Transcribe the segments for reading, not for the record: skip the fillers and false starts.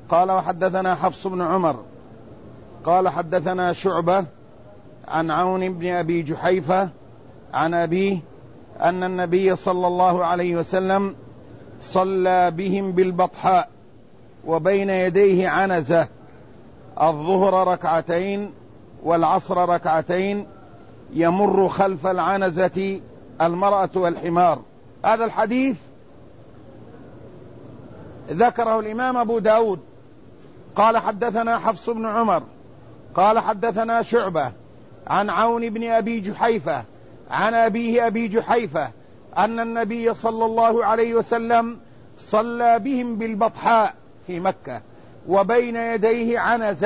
قال وحدثنا حفص بن عمر قال حدثنا شعبة عن عون بن أبي جحيفة عن أبيه أن النبي صلى الله عليه وسلم صلى بهم بالبطحاء وبين يديه عنزة، الظهر ركعتين والعصر ركعتين، يمر خلف العنزة المرأة والحمار. هذا الحديث ذكره الإمام أبو داود قال حدثنا حفص بن عمر قال حدثنا شعبة عن عون بن أبي جحيفة عن أبيه أبي جحيفة أن النبي صلى الله عليه وسلم صلى بهم بالبطحاء في مكة وبين يديه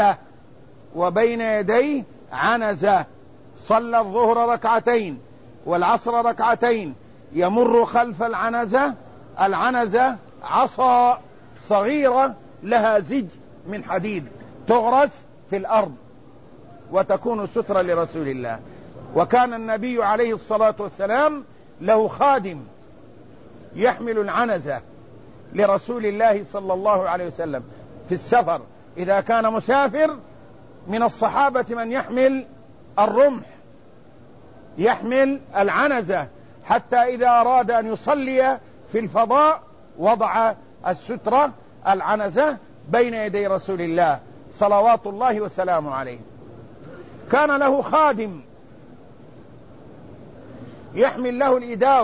عنزة، صلى الظهر ركعتين والعصر ركعتين، يمر خلف العنزة عصا صغيرة لها زج من حديد تغرس في الأرض وتكون سترة لرسول الله. وكان النبي عليه الصلاة والسلام له خادم يحمل العنزة لرسول الله صلى الله عليه وسلم في السفر، إذا كان مسافر من الصحابة من يحمل الرمح يحمل العنزة، حتى إذا أراد أن يصلي في الفضاء وضع السترة العنزة بين يدي رسول الله صلوات الله وسلامه عليه. كان له خادم يحمل له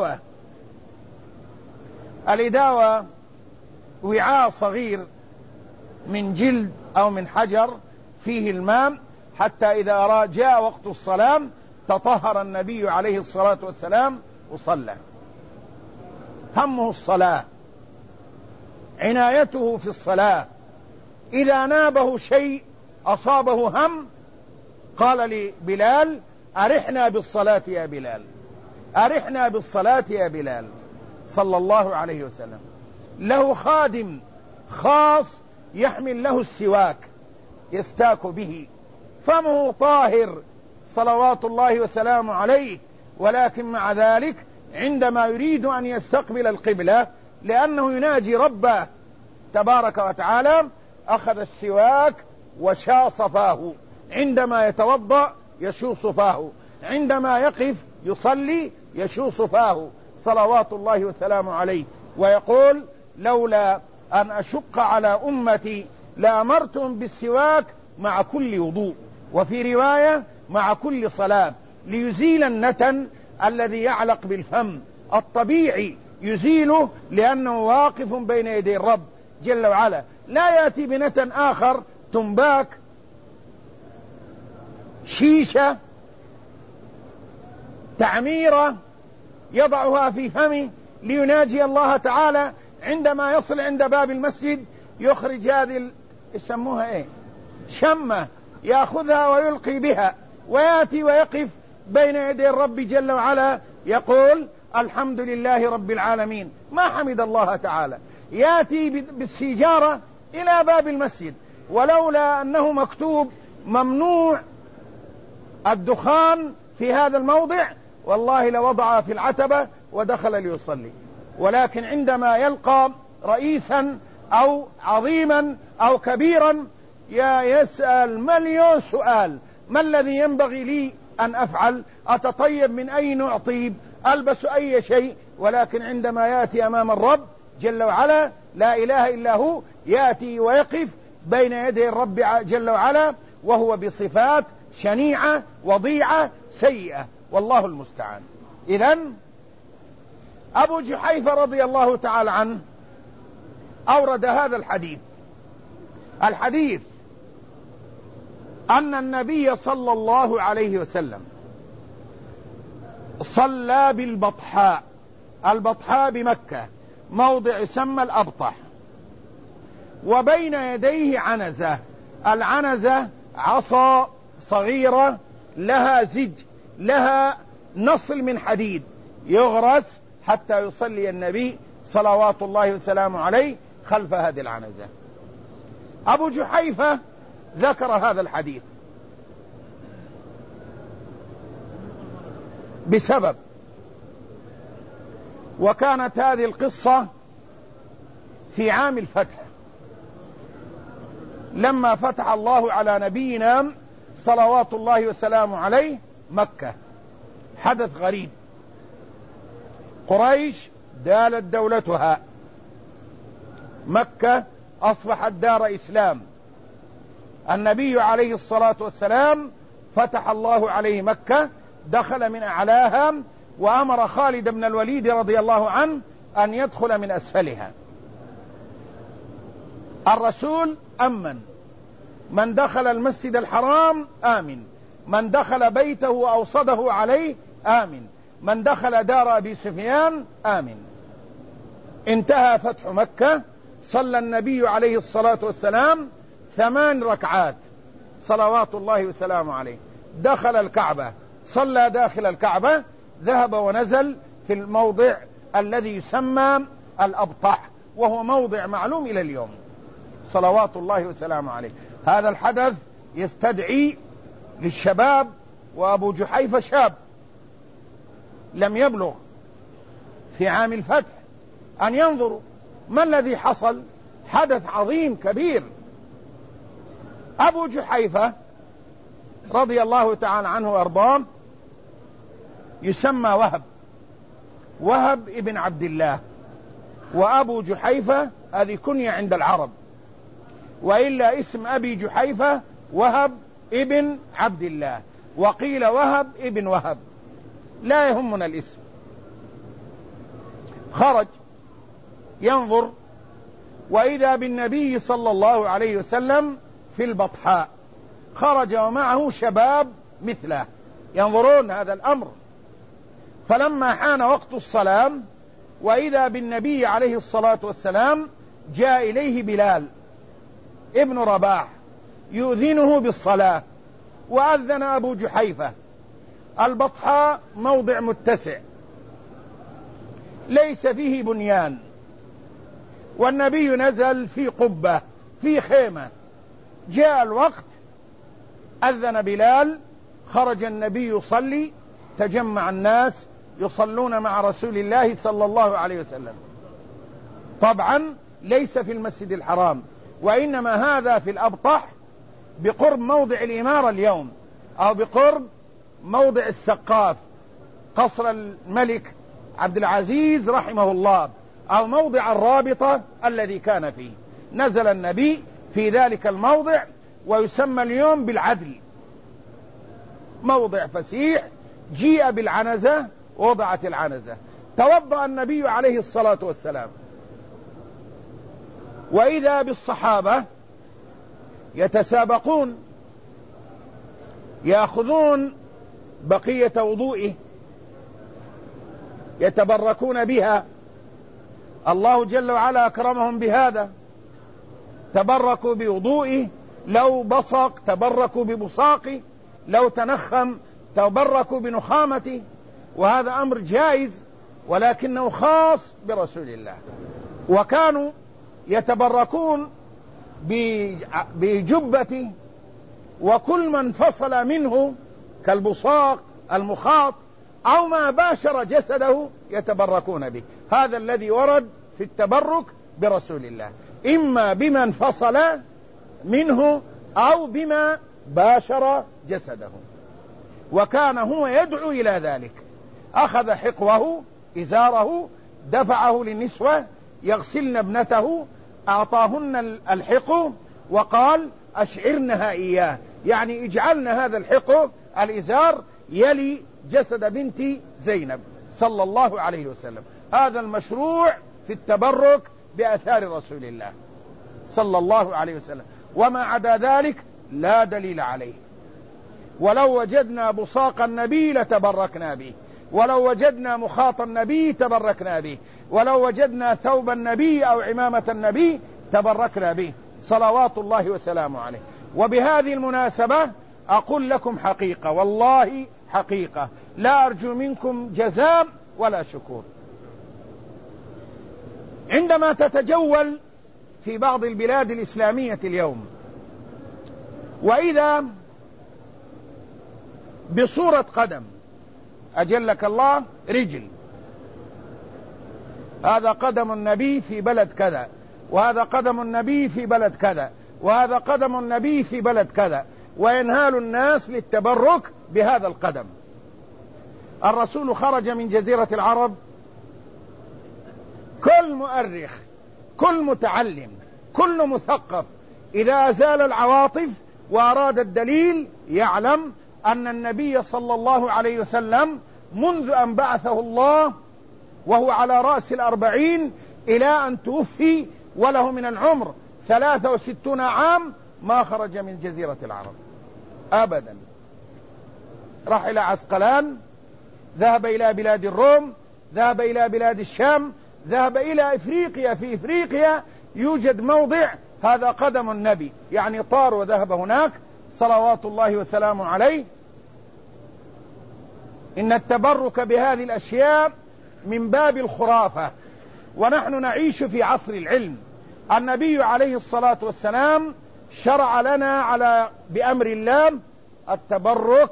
الإداوة وعاء صغير من جلد أو من حجر فيه الماء، حتى إذا جاء وقت الصلاة تطهر النبي عليه الصلاة والسلام وصلى. همه الصلاة، عنايته في الصلاة، إذا نابه شيء أصابه هم قال لبلال أرحنا بالصلاة يا بلال، أرحنا بالصلاة يا بلال صلى الله عليه وسلم. له خادم خاص يحمل له السواك يستاك به، فمه طاهر صلوات الله وسلامه عليه، ولكن مع ذلك عندما يريد أن يستقبل القبلة لأنه يناجي ربه تبارك وتعالى أخذ السواك وشاص فاه، عندما يتوضأ يشوص فاه، عندما يقف يصلي يشوص فاه صلوات الله وسلامه عليه، ويقول لولا أن أشق على أمتي لأمرتهم بالسواك مع كل وضوء، وفي رواية مع كل صلاة، ليزيل النتن الذي يعلق بالفم الطبيعي، يزيله لأنه واقف بين يدي الرب جل وعلا، لا يأتي بنتن آخر تنباك شيشة تعميرة يضعها في فمه ليناجي الله تعالى، عندما يصل عند باب المسجد يخرج هذه يسموها ايه شمة، يأخذها ويلقي بها ويأتي ويقف بين يدي الرب جل وعلا يقول الحمد لله رب العالمين، ما حمد الله تعالى، يأتي بالسيجارة إلى باب المسجد، ولولا أنه مكتوب ممنوع الدخان في هذا الموضع والله لوضعها في العتبة ودخل ليصلي. ولكن عندما يلقى رئيسا أو عظيما أو كبيرا يسأل مليون سؤال: ما الذي ينبغي لي أن أفعل؟ أتطيب من أي نوع طيب؟ ألبس أي شيء؟ ولكن عندما يأتي أمام الرب جل وعلا لا إله إلا هو يأتي ويقف بين يدي الرب جل وعلا وهو بصفات شنيعة وضيعة سيئة، والله المستعان. إذن أبو جحيفة رضي الله تعالى عنه أورد هذا الحديث أن النبي صلى الله عليه وسلم صلى بالبطحاء، البطحاء بمكة موضع يسمى الأبطح، وبين يديه عنزة، العنزة عصا صغيرة لها زج، لها نصل من حديد يغرس حتى يصلي النبي صلوات الله وسلامه عليه خلف هذه العنزة. أبو جحيفة ذكر هذا الحديث بسبب، وكانت هذه القصة في عام الفتح، لما فتح الله على نبينا صلوات الله وسلامه عليه مكة، حدث غريب. قريش دالت دولتها، مكة أصبحت دار إسلام. النبي عليه الصلاة والسلام فتح الله عليه مكة، دخل من أعلاها، وأمر خالد بن الوليد رضي الله عنه أن يدخل من أسفلها. الرسول أمن، من دخل المسجد الحرام آمن، من دخل بيته وأوصده عليه آمن، من دخل دار أبي سفيان آمن. انتهى فتح مكة، صلى النبي عليه الصلاة والسلام 8 ركعات صلوات الله وسلامه عليه، دخل الكعبة، صلى داخل الكعبة، ذهب ونزل في الموضع الذي يسمى الأبطح، وهو موضع معلوم إلى اليوم صلوات الله وسلامه عليه. هذا الحدث يستدعي للشباب، وأبو جحيفة شاب لم يبلغ في عام الفتح، أن ينظروا ما الذي حصل. حدث عظيم كبير. أبو جحيفة رضي الله تعالى عنه وأرضاه يسمى وهب ابن عبد الله، وأبو جحيفة هذه كنية عند العرب، وإلا اسم أبي جحيفة وهب ابن عبد الله، وقيل وهب ابن وهب، لا يهمنا الاسم. خرج ينظر، وإذا بالنبي صلى الله عليه وسلم في البطحاء، خرج ومعه شباب مثله ينظرون هذا الأمر. فلما حان وقت الصلاة، وإذا بالنبي عليه الصلاة والسلام جاء إليه بلال ابن رباح يؤذنه بالصلاة، وأذن أبو جحيفة. البطحاء موضع متسع ليس فيه بنيان، والنبي نزل في قبة في خيمة. جاء الوقت، أذن بلال، خرج النبي يصلي، تجمع الناس يصلون مع رسول الله صلى الله عليه وسلم. طبعا ليس في المسجد الحرام، وإنما هذا في الأبطح بقرب موضع الإمارة اليوم، أو بقرب موضع السقاف قصر الملك عبد العزيز رحمه الله، أو موضع الرابطة الذي كان فيه. نزل النبي في ذلك الموضع، ويسمى اليوم بالعدل، موضع فسيح. جيء بالعنزة، وضعت العنزة، توضأ النبي عليه الصلاة والسلام، وإذا بالصحابة يتسابقون يأخذون بقية وضوئه يتبركون بها. الله جل وعلا أكرمهم بهذا، تبركوا بوضوئه، لو بصق تبركوا ببصاقه، لو تنخم تبركوا بنخامته، وهذا أمر جائز، ولكنه خاص برسول الله. وكانوا يتبركون بجبته، وكل من فصل منه كالبصاق المخاط أو ما باشر جسده يتبركون به. هذا الذي ورد في التبرك برسول الله، إما بما انفصل منه أو بما باشر جسده. وكان هو يدعو إلى ذلك. أخذ حقوه إزاره، دفعه للنسوة يغسلن ابنته، أعطاهن الحق، وقال أشعرنها إياه، يعني اجعلن هذا الحق الإزار يلي جسد بنت زينب صلى الله عليه وسلم. هذا المشروع في التبرك بآثار رسول الله صلى الله عليه وسلم، وما عدا ذلك لا دليل عليه. ولو وجدنا بصاق النبي لتبركنا به، ولو وجدنا مخاط النبي تبركنا به، ولو وجدنا ثوب النبي أو عمامة النبي تبركنا به صلوات الله وسلامه عليه. وبهذه المناسبة أقول لكم حقيقة، والله حقيقة، لا أرجو منكم جزاء ولا شكور. عندما تتجول في بعض البلاد الإسلامية اليوم، وإذا بصورة قدم أجلك الله رجل، هذا قدم النبي في بلد كذا، وهذا قدم النبي في بلد كذا، وهذا قدم النبي في بلد كذا، وينهال الناس للتبرك بهذا القدم. الرسول خرج من جزيرة العرب، كل مؤرخ، كل متعلم، كل مثقف إذا أزال العواطف وأراد الدليل يعلم أن النبي صلى الله عليه وسلم منذ أن بعثه الله وهو على رأس 40 إلى أن توفي وله من العمر 63 عام ما خرج من جزيرة العرب أبدا. راح إلى عسقلان، ذهب إلى بلاد الروم، ذهب إلى بلاد الشام، ذهب إلى إفريقيا. في إفريقيا يوجد موضع هذا قدم النبي، يعني طار وذهب هناك صلوات الله وسلامه عليه. إن التبرك بهذه الأشياء من باب الخرافة، ونحن نعيش في عصر العلم. النبي عليه الصلاة والسلام شرع لنا بأمر الله التبرك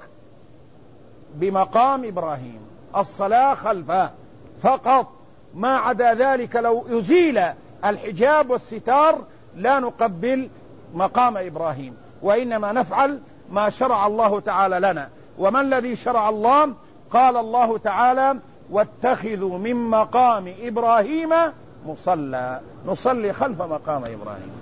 بمقام إبراهيم، الصلاة خلفه فقط، ما عدا ذلك لو يزيل الحجاب والستار لا نقبل مقام إبراهيم، وإنما نفعل ما شرع الله تعالى لنا. وما الذي شرع الله؟ قال الله تعالى: واتخذوا من مقام إبراهيم مصلى، نصلي خلف مقام إبراهيم.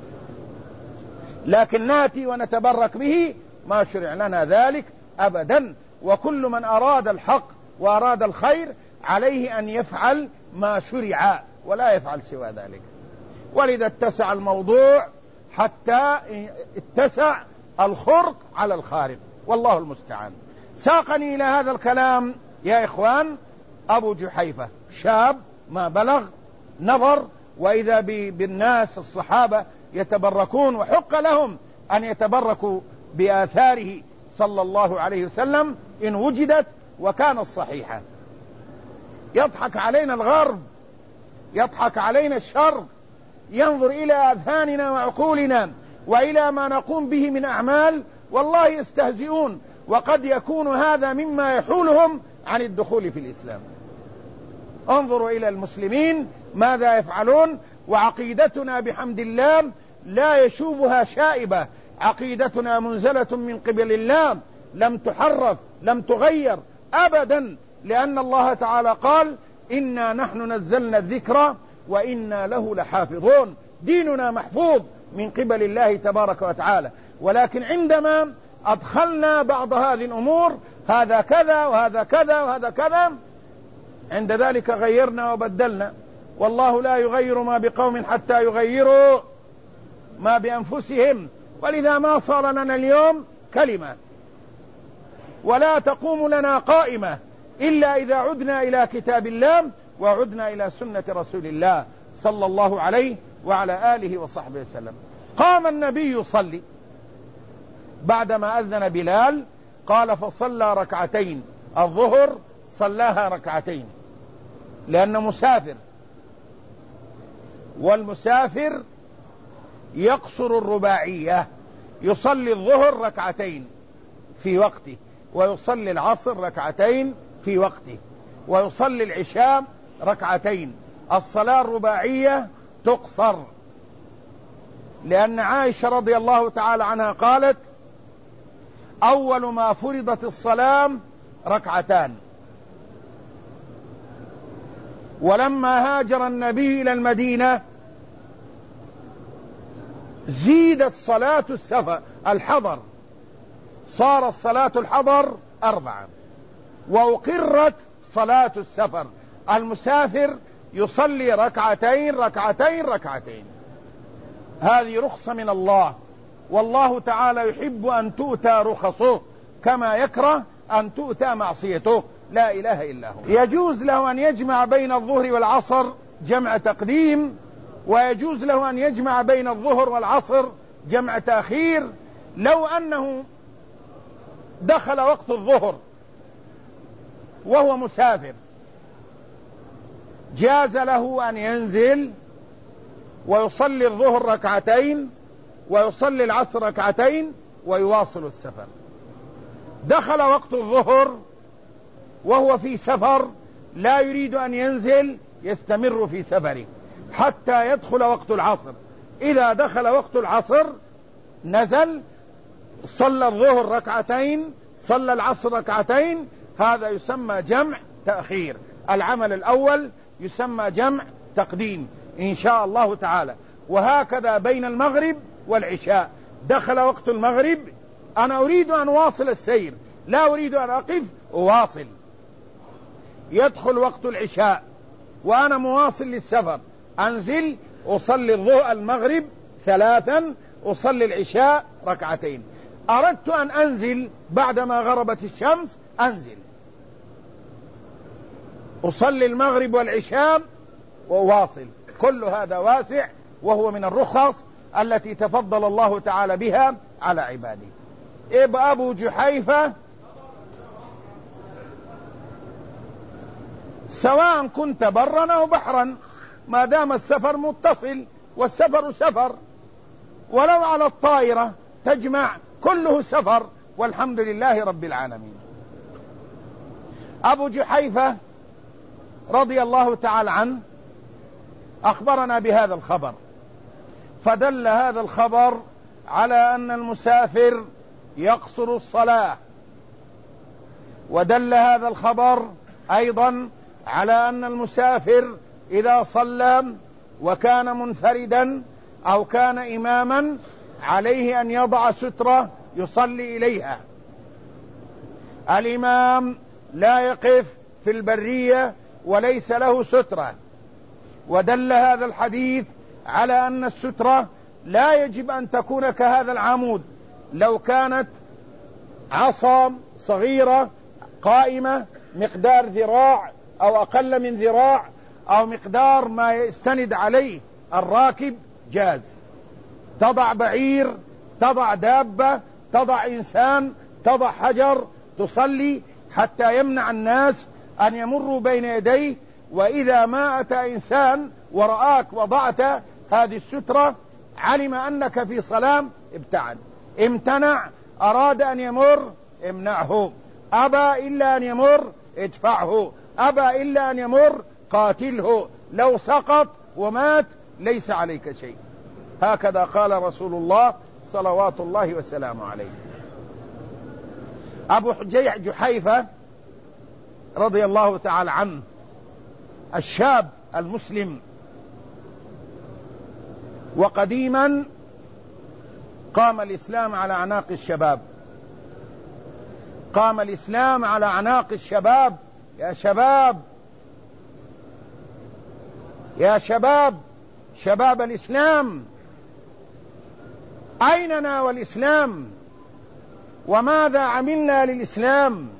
لكن ناتي ونتبرك به، ما شرع لنا ذلك أبدا. وكل من أراد الحق وأراد الخير عليه أن يفعل ما شرع ولا يفعل سوى ذلك. ولذا اتسع الموضوع حتى اتسع الخرق على الخارق، والله المستعان. ساقني إلى هذا الكلام يا إخوان أبو جحيفة، شاب ما بلغ، نظر وإذا بالناس الصحابة يتبركون، وحق لهم أن يتبركوا بآثاره صلى الله عليه وسلم إن وجدت وكانت صحيحة. يضحك علينا الغرب، يضحك علينا الشر، ينظر إلى أذهاننا وعقولنا وإلى ما نقوم به من أعمال، والله يستهزئون، وقد يكون هذا مما يحولهم عن الدخول في الإسلام. انظروا إلى المسلمين ماذا يفعلون، وعقيدتنا بحمد الله لا يشوبها شائبة، عقيدتنا منزلة من قبل الله، لم تحرف، لم تغير أبدا، لأن الله تعالى قال: إنا نحن نزلنا الذكر وإنا له لحافظون. ديننا محفوظ من قبل الله تبارك وتعالى، ولكن عندما أدخلنا بعض هذه الأمور، هذا كذا وهذا كذا وهذا كذا، عند ذلك غيرنا وبدلنا. والله لا يغير ما بقوم حتى يغيروا ما بأنفسهم. ولذا ما صار لنا اليوم كلمة، ولا تقوم لنا قائمة إلا إذا عدنا إلى كتاب الله وعدنا إلى سنة رسول الله صلى الله عليه وعلى آله وصحبه وسلم. قام النبي يصلي بعدما أذن بلال، قال: فصلى ركعتين، الظهر صلاها ركعتين لأنه مسافر، والمسافر يقصر الرباعية، يصلي الظهر ركعتين في وقته، ويصلي العصر ركعتين في وقته، ويصلي العشاء ركعتين. الصلاة الرباعية تقصر، لأن عائشة رضي الله تعالى عنها قالت: أول ما فرضت الصلاة ركعتان، ولما هاجر النبي إلى المدينة زيدت صلاة الحضر، صار الصلاة الحضر 4، وأقرت صلاة السفر. المسافر يصلي ركعتين ركعتين ركعتين. هذه رخصة من الله، والله تعالى يحب أن تؤتى رخصه كما يكره أن تؤتى معصيته، لا إله إلا هو. يجوز له أن يجمع بين الظهر والعصر جمع تقديم، ويجوز له أن يجمع بين الظهر والعصر جمع تأخير. لو أنه دخل وقت الظهر وهو مسافر جاز له أن ينزل ويصلي الظهر ركعتين ويصلي العصر ركعتين ويواصل السفر. دخل وقت الظهر وهو في سفر لا يريد أن ينزل، يستمر في سفره حتى يدخل وقت العصر. إذا دخل وقت العصر نزل صلى الظهر ركعتين، صلى العصر ركعتين، هذا يسمى جمع تأخير. العمل الأول يسمى جمع تقديم إن شاء الله تعالى. وهكذا بين المغرب والعشاء. دخل وقت المغرب، أنا أريد أن أواصل السير، لا أريد أن أقف، أواصل. يدخل وقت العشاء وأنا مواصل للسفر، أنزل أصلي المغرب 3، أصلي العشاء ركعتين. أردت أن أنزل بعدما غربت الشمس، أنزل أصلي المغرب والعشاء وأواصل. كل هذا واسع، وهو من الرخص التي تفضل الله تعالى بها على عباده. أبو جحيفة سواء كنت برا أو بحرا، ما دام السفر متصل، والسفر سفر، ولو على الطائرة تجمع، كله سفر، والحمد لله رب العالمين. أبو جحيفة رضي الله تعالى عنه أخبرنا بهذا الخبر، فدل هذا الخبر على أن المسافر يقصر الصلاة، ودل هذا الخبر أيضا على أن المسافر إذا صلى وكان منفردا أو كان إماما عليه أن يضع سترة يصلي إليها. الإمام لا يقف في البرية وليس له سترة. ودل هذا الحديث على أن السترة لا يجب أن تكون كهذا العمود، لو كانت عصا صغيرة قائمة مقدار ذراع أو أقل من ذراع، أو مقدار ما يستند عليه الراكب، جاز. تضع بعير، تضع دابة، تضع إنسان، تضع حجر، تصلي حتى يمنع الناس أن يمروا بين يديه. وإذا ما أتى إنسان ورآك وضعت هذه السترة علم أنك في صلاة، ابتعد. امتنع، أراد أن يمر، امنعه. أبى إلا أن يمر، ادفعه. أبى إلا أن يمر، قاتله. لو سقط ومات ليس عليك شيء. هكذا قال رسول الله صلوات الله وسلامه عليه. أبو جحيفة رضي الله تعالى عنه الشاب المسلم، وقديما قام الإسلام على أعناق الشباب، قام الإسلام على أعناق الشباب. يا شباب، يا شباب، شباب الإسلام، أيننا والإسلام؟ وماذا عملنا للإسلام؟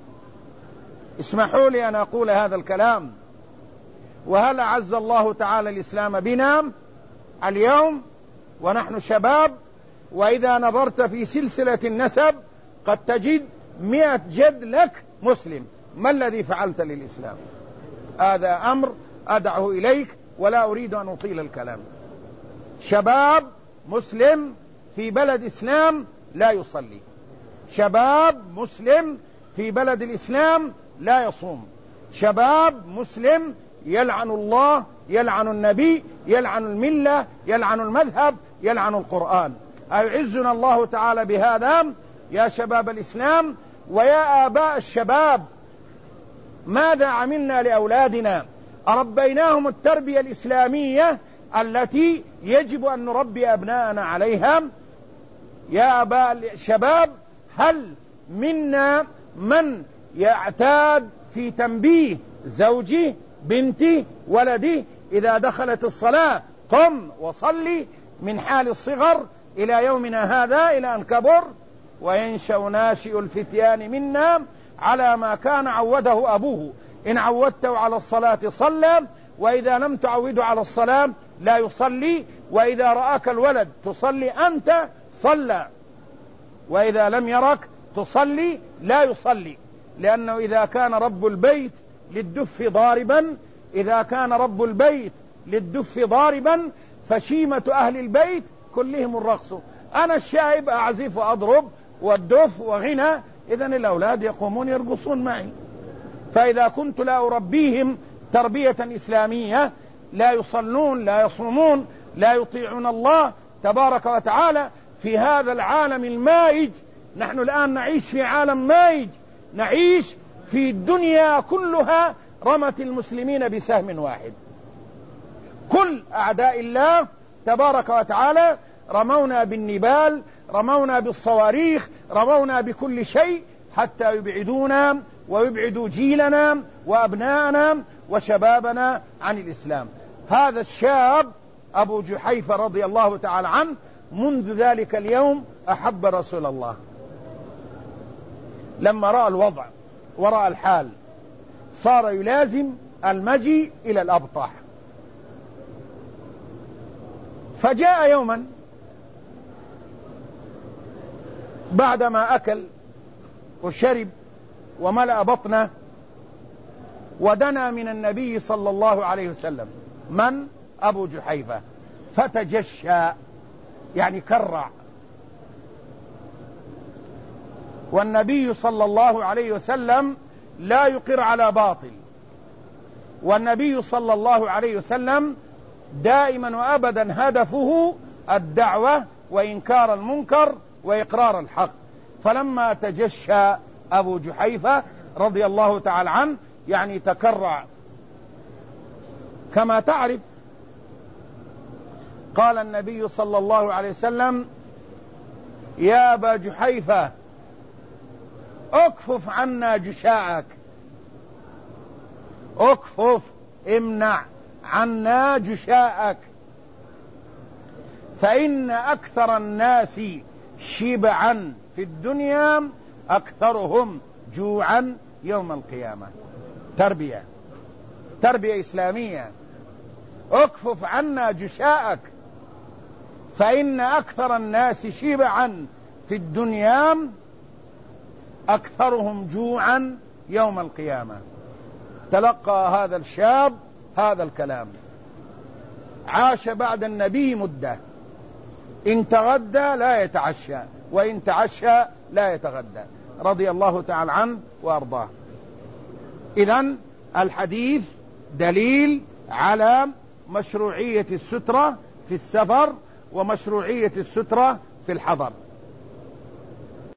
اسمحوا لي أن أقول هذا الكلام. وهل أعز الله تعالى الإسلام بنا اليوم ونحن شباب؟ وإذا نظرت في سلسلة النسب قد تجد 100 جد لك مسلم. ما الذي فعلت للإسلام؟ هذا أمر أدعه إليك ولا أريد أن أطيل الكلام. شباب مسلم في بلد إسلام لا يصلي، شباب مسلم في بلد الإسلام لا يصوم، شباب مسلم يلعن الله، يلعن النبي، يلعن الملة، يلعن المذهب، يلعن القرآن. أيعزنا الله تعالى بهذا يا شباب الإسلام؟ ويا آباء الشباب، ماذا عملنا لأولادنا؟ أربيناهم التربية الإسلامية التي يجب أن نربي أبناءنا عليها؟ يا آباء الشباب، هل منا من يعتاد في تنبيه زوجه، بنته، ولده إذا دخلت الصلاة قم وصلي، من حال الصغر إلى يومنا هذا إلى أن كبر؟ وينشأ ناشئ الفتيان منا على ما كان عوده أبوه. إن عودته على الصلاة صلى، وإذا لم تعوده على الصلاة لا يصلي. وإذا رآك الولد تصلي أنت صلى، وإذا لم يرك تصلي لا يصلي. لأنه إذا كان رب البيت للدف ضاربا، إذا كان رب البيت للدف ضاربا فشيمة أهل البيت كلهم الرقص. أنا الشايب أعزف وأضرب والدف وغنى، إذن الأولاد يقومون يرقصون معي. فإذا كنت لا أربيهم تربية إسلامية لا يصلون، لا يصومون، لا يطيعون الله تبارك وتعالى، في هذا العالم المائج. نحن الآن نعيش في عالم مائج، نعيش في الدنيا كلها رمت المسلمين بسهم واحد. كل أعداء الله تبارك وتعالى رمونا بالنبال، رمونا بالصواريخ، رمونا بكل شيء حتى يبعدونا ويبعدوا جيلنا وأبناءنا وشبابنا عن الإسلام. هذا الشاب أبو جحيفة رضي الله تعالى عنه منذ ذلك اليوم أحب رسول الله. لما رأى الوضع ورأى الحال صار يلازم المجيء إلى الأبطح. فجاء يوما بعدما أكل وشرب وملأ بطنه ودنا من النبي صلى الله عليه وسلم، من؟ أبو جحيفة، فتجشى يعني كرع. والنبي صلى الله عليه وسلم لا يقر على باطل، والنبي صلى الله عليه وسلم دائما وأبدا هدفه الدعوة وإنكار المنكر وإقرار الحق. فلما تجشى أبو جحيفة رضي الله تعالى عنه يعني تكرع كما تعرف، قال النبي صلى الله عليه وسلم: يا أبا جحيفة اكفف عنا جشاءك، اكفف، امنع عنا جشاءك، فإن أكثر الناس شبعا في الدنيا أكثرهم جوعا يوم القيامة. تربية إسلامية. اكفف عنا جشاءك فإن أكثر الناس شبعا في الدنيا أكثرهم جوعا يوم القيامة. تلقى هذا الشاب هذا الكلام، عاش بعد النبي مدة، إن تغدى لا يتعشى وإن تعشى لا يتغدى، رضي الله تعالى عنه وأرضاه. إذن الحديث دليل على مشروعية السترة في السفر ومشروعية السترة في الحضر.